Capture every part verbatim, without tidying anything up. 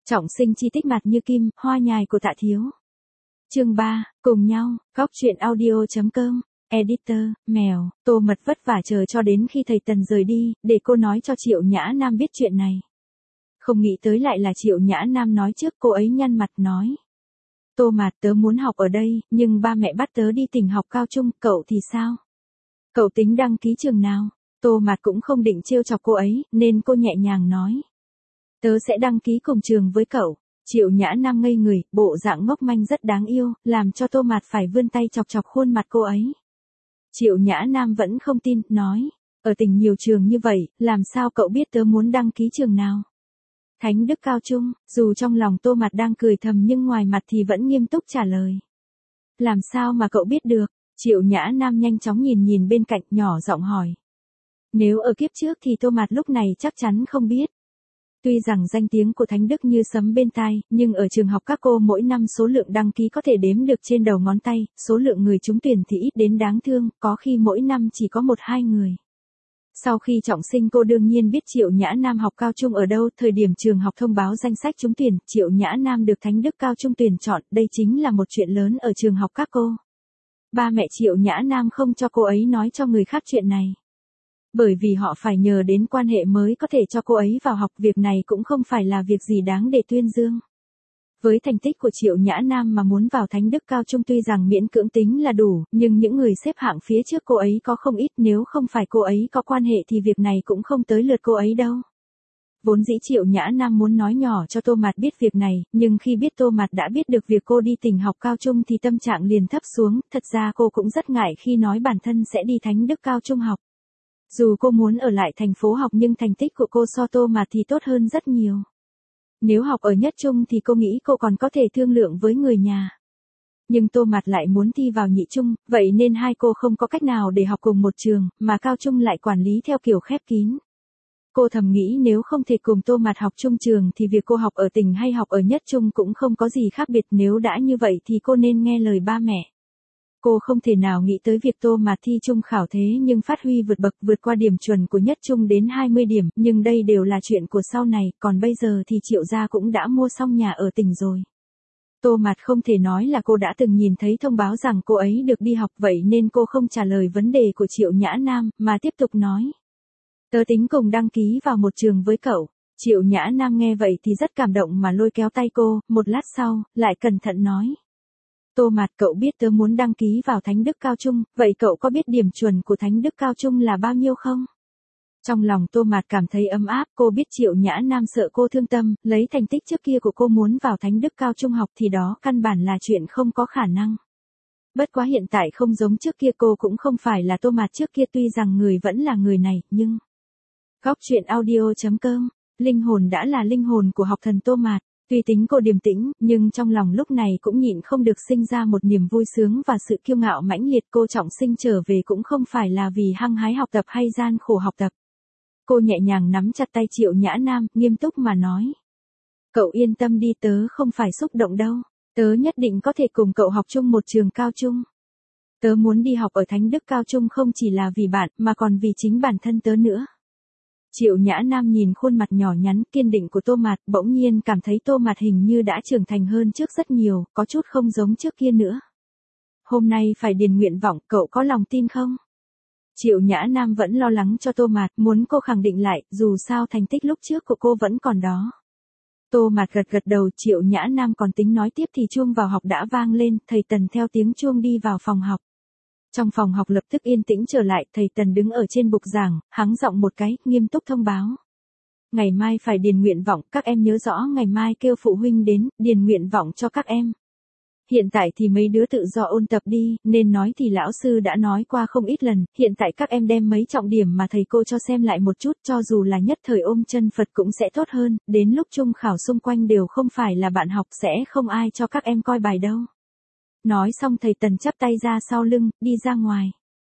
Trọng sinh chi tích mặt như kim, hoa nhài của Tạ Thiếu. Chương ba, cùng nhau, góc truyện audio chấm com, editor, mèo, Tô Mật vất vả chờ cho đến khi thầy Tần rời đi, để cô nói cho Triệu Nhã Nam biết chuyện này. Không nghĩ tới lại là Triệu Nhã Nam nói trước, cô ấy nhăn mặt nói. Tô Mạt, tớ muốn học ở đây, nhưng ba mẹ bắt tớ đi tỉnh học cao trung, cậu thì sao? Cậu tính đăng ký trường nào? Tô Mạt cũng không định trêu chọc cô ấy, nên cô nhẹ nhàng nói. Tớ sẽ đăng ký cùng trường với cậu. Triệu Nhã Nam ngây người, bộ dạng ngốc manh rất đáng yêu, làm cho Tô Mạt phải vươn tay chọc chọc khuôn mặt cô ấy. Triệu Nhã Nam vẫn không tin, nói, ở tỉnh nhiều trường như vậy, làm sao cậu biết tớ muốn đăng ký trường nào? Thánh Đức Cao Trung, dù trong lòng Tô Mạt đang cười thầm nhưng ngoài mặt thì vẫn nghiêm túc trả lời. Làm sao mà cậu biết được? Triệu Nhã Nam nhanh chóng nhìn nhìn bên cạnh, nhỏ giọng hỏi. Nếu ở kiếp trước thì Tô Mạt lúc này chắc chắn không biết. Tuy rằng danh tiếng của Thánh Đức như sấm bên tai, nhưng ở trường học các cô mỗi năm số lượng đăng ký có thể đếm được trên đầu ngón tay, số lượng người trúng tuyển thì ít đến đáng thương, có khi mỗi năm chỉ có một hai người. Sau khi trọng sinh cô đương nhiên biết Triệu Nhã Nam học cao trung ở đâu, thời điểm trường học thông báo danh sách trúng tuyển, Triệu Nhã Nam được Thánh Đức Cao Trung tuyển chọn, đây chính là một chuyện lớn ở trường học các cô. Ba mẹ Triệu Nhã Nam không cho cô ấy nói cho người khác chuyện này. Bởi vì họ phải nhờ đến quan hệ mới có thể cho cô ấy vào học, việc này cũng không phải là việc gì đáng để tuyên dương. Với thành tích của Triệu Nhã Nam mà muốn vào Thánh Đức Cao Trung tuy rằng miễn cưỡng tính là đủ, nhưng những người xếp hạng phía trước cô ấy có không ít, nếu không phải cô ấy có quan hệ thì việc này cũng không tới lượt cô ấy đâu. Vốn dĩ Triệu Nhã Nam muốn nói nhỏ cho Tô Mạt biết việc này, nhưng khi biết Tô Mạt đã biết được việc cô đi tỉnh học cao trung thì tâm trạng liền thấp xuống, thật ra cô cũng rất ngại khi nói bản thân sẽ đi Thánh Đức Cao Trung học. Dù cô muốn ở lại thành phố học nhưng thành tích của cô so Tô Mạt thì tốt hơn rất nhiều. Nếu học ở nhất trung thì cô nghĩ cô còn có thể thương lượng với người nhà. Nhưng Tô Mạt lại muốn thi vào nhị trung, vậy nên hai cô không có cách nào để học cùng một trường, mà cao trung lại quản lý theo kiểu khép kín. Cô thầm nghĩ nếu không thể cùng Tô Mạt học chung trường thì việc cô học ở tỉnh hay học ở nhất trung cũng không có gì khác biệt, nếu đã như vậy thì cô nên nghe lời ba mẹ. Cô không thể nào nghĩ tới việc Tô Mạt thi trung khảo thế nhưng phát huy vượt bậc, vượt qua điểm chuẩn của nhất trung đến hai mươi điểm, nhưng đây đều là chuyện của sau này, còn bây giờ thì Triệu gia cũng đã mua xong nhà ở tỉnh rồi. Tô Mạt không thể nói là cô đã từng nhìn thấy thông báo rằng cô ấy được đi học, vậy nên cô không trả lời vấn đề của Triệu Nhã Nam, mà tiếp tục nói. Tớ tính cùng đăng ký vào một trường với cậu. Triệu Nhã Nam nghe vậy thì rất cảm động mà lôi kéo tay cô, một lát sau, lại cẩn thận nói. Tô Mạt, cậu biết tớ muốn đăng ký vào Thánh Đức Cao Trung, vậy cậu có biết điểm chuẩn của Thánh Đức Cao Trung là bao nhiêu không? Trong lòng Tô Mạt cảm thấy ấm áp, cô biết Triệu Nhã Nam sợ cô thương tâm, lấy thành tích trước kia của cô muốn vào Thánh Đức Cao Trung học thì đó căn bản là chuyện không có khả năng. Bất quá hiện tại không giống trước kia, cô cũng không phải là Tô Mạt trước kia, tuy rằng người vẫn là người này, nhưng... Góc truyện audio chấm com, linh hồn đã là linh hồn của học thần Tô Mạt. Tuy tính cô điềm tĩnh, nhưng trong lòng lúc này cũng nhịn không được sinh ra một niềm vui sướng và sự kiêu ngạo mãnh liệt. Cô trọng sinh trở về cũng không phải là vì hăng hái học tập hay gian khổ học tập. Cô nhẹ nhàng nắm chặt tay Triệu Nhã Nam, nghiêm túc mà nói. Cậu yên tâm đi, tớ không phải xúc động đâu. Tớ nhất định có thể cùng cậu học chung một trường cao trung. Tớ muốn đi học ở Thánh Đức Cao Trung không chỉ là vì bạn, mà còn vì chính bản thân tớ nữa. Triệu Nhã Nam nhìn khuôn mặt nhỏ nhắn, kiên định của Tô Mạt, bỗng nhiên cảm thấy Tô Mạt hình như đã trưởng thành hơn trước rất nhiều, có chút không giống trước kia nữa. Hôm nay phải điền nguyện vọng, cậu có lòng tin không? Triệu Nhã Nam vẫn lo lắng cho Tô Mạt, muốn cô khẳng định lại, dù sao thành tích lúc trước của cô vẫn còn đó. Tô Mạt gật gật đầu, Triệu Nhã Nam còn tính nói tiếp thì chuông vào học đã vang lên, thầy Tần theo tiếng chuông đi vào phòng học. Trong phòng học lập tức yên tĩnh trở lại, thầy Tần đứng ở trên bục giảng, hắng giọng một cái, nghiêm túc thông báo. Ngày mai phải điền nguyện vọng, các em nhớ rõ ngày mai kêu phụ huynh đến, điền nguyện vọng cho các em. Hiện tại thì mấy đứa tự do ôn tập đi, nên nói thì lão sư đã nói qua không ít lần, hiện tại các em đem mấy trọng điểm mà thầy cô cho xem lại một chút, cho dù là nhất thời ôm chân Phật cũng sẽ tốt hơn, đến lúc trung khảo xung quanh đều không phải là bạn học, sẽ không ai cho các em coi bài đâu. Nói xong thầy Tần chắp tay ra sau lưng, đi ra ngoài.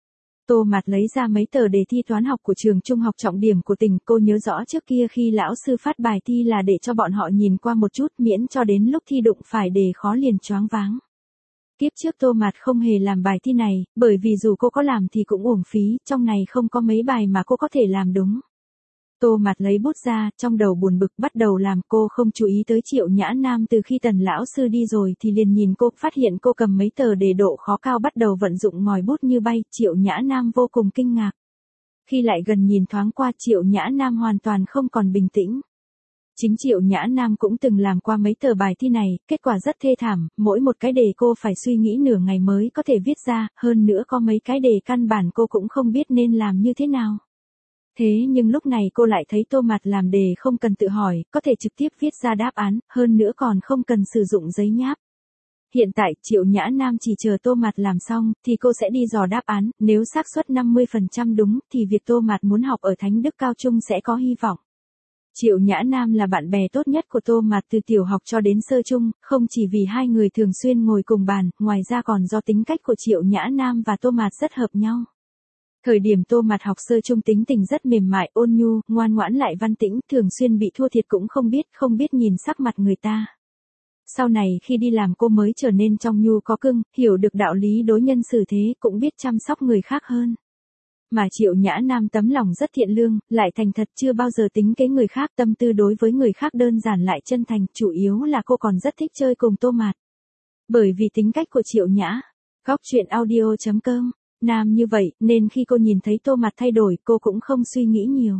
Tô Mạt lấy ra mấy tờ đề thi toán học của trường trung học trọng điểm của tỉnh, cô nhớ rõ trước kia khi lão sư phát bài thi là để cho bọn họ nhìn qua một chút, miễn cho đến lúc thi đụng phải đề khó liền choáng váng. Kiếp trước Tô Mạt không hề làm bài thi này, bởi vì dù cô có làm thì cũng uổng phí, trong này không có mấy bài mà cô có thể làm đúng. Tô Mạt lấy bút ra, trong đầu buồn bực bắt đầu làm. Cô không chú ý tới Triệu Nhã Nam từ khi Tần lão sư đi rồi thì liền nhìn cô, phát hiện cô cầm mấy tờ đề độ khó cao bắt đầu vận dụng ngòi bút như bay. Triệu Nhã Nam vô cùng kinh ngạc. Khi lại gần nhìn thoáng qua, Triệu Nhã Nam hoàn toàn không còn bình tĩnh. Chính Triệu Nhã Nam cũng từng làm qua mấy tờ bài thi này, kết quả rất thê thảm, mỗi một cái đề cô phải suy nghĩ nửa ngày mới có thể viết ra, hơn nữa có mấy cái đề căn bản cô cũng không biết nên làm như thế nào. Thế nhưng lúc này cô lại thấy Tô Mạt làm đề không cần tự hỏi, có thể trực tiếp viết ra đáp án, hơn nữa còn không cần sử dụng giấy nháp. Hiện tại, Triệu Nhã Nam chỉ chờ Tô Mạt làm xong, thì cô sẽ đi dò đáp án, nếu xác suất năm mươi phần trăm đúng, thì việc Tô Mạt muốn học ở Thánh Đức Cao Trung sẽ có hy vọng. Triệu Nhã Nam là bạn bè tốt nhất của Tô Mạt từ tiểu học cho đến sơ trung, không chỉ vì hai người thường xuyên ngồi cùng bàn, ngoài ra còn do tính cách của Triệu Nhã Nam và Tô Mạt rất hợp nhau. Thời điểm Tô Mạt học sơ trung tính tình rất mềm mại, ôn nhu, ngoan ngoãn lại văn tĩnh, thường xuyên bị thua thiệt cũng không biết, không biết nhìn sắc mặt người ta. Sau này khi đi làm cô mới trở nên trong nhu có cưng, hiểu được đạo lý đối nhân xử thế, cũng biết chăm sóc người khác hơn. Mà Triệu Nhã Nam tấm lòng rất thiện lương, lại thành thật, chưa bao giờ tính kế người khác, tâm tư đối với người khác đơn giản lại chân thành, chủ yếu là cô còn rất thích chơi cùng Tô Mạt. Bởi vì tính cách của Triệu Nhã, góc truyện audio chấm com, Nam như vậy, nên khi cô nhìn thấy Tô Mạt thay đổi, cô cũng không suy nghĩ nhiều.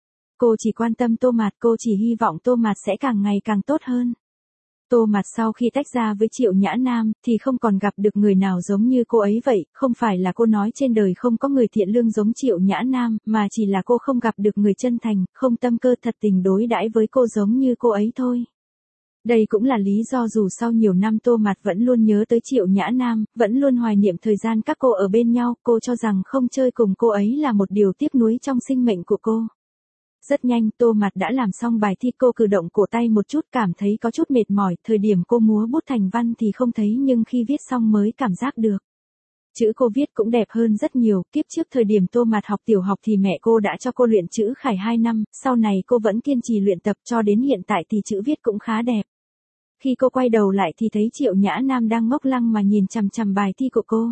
Cô chỉ quan tâm Tô Mạt, cô chỉ hy vọng Tô Mạt sẽ càng ngày càng tốt hơn. Tô Mạt sau khi tách ra với Triệu Nhã Nam, thì không còn gặp được người nào giống như cô ấy vậy, không phải là cô nói trên đời không có người thiện lương giống Triệu Nhã Nam, mà chỉ là cô không gặp được người chân thành, không tâm cơ thật tình đối đãi với cô giống như cô ấy thôi. Đây cũng là lý do dù sau nhiều năm Tô Mạt vẫn luôn nhớ tới Triệu Nhã Nam, vẫn luôn hoài niệm thời gian các cô ở bên nhau, cô cho rằng không chơi cùng cô ấy là một điều tiếc nuối trong sinh mệnh của cô. Rất nhanh, Tô Mạt đã làm xong bài thi, cô cử động cổ tay một chút, cảm thấy có chút mệt mỏi, thời điểm cô múa bút thành văn thì không thấy, nhưng khi viết xong mới cảm giác được. Chữ cô viết cũng đẹp hơn rất nhiều, kiếp trước thời điểm Tô Mạt học tiểu học thì mẹ cô đã cho cô luyện chữ khải hai năm, sau này cô vẫn kiên trì luyện tập cho đến hiện tại thì chữ viết cũng khá đẹp. Khi cô quay đầu lại thì thấy Triệu Nhã Nam đang ngốc lăng mà nhìn chằm chằm bài thi của cô.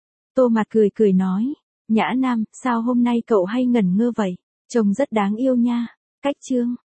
Tô Mạt cười cười nói, Nhã Nam, sao hôm nay cậu hay ngẩn ngơ vậy? Trông rất đáng yêu nha. Cách chương.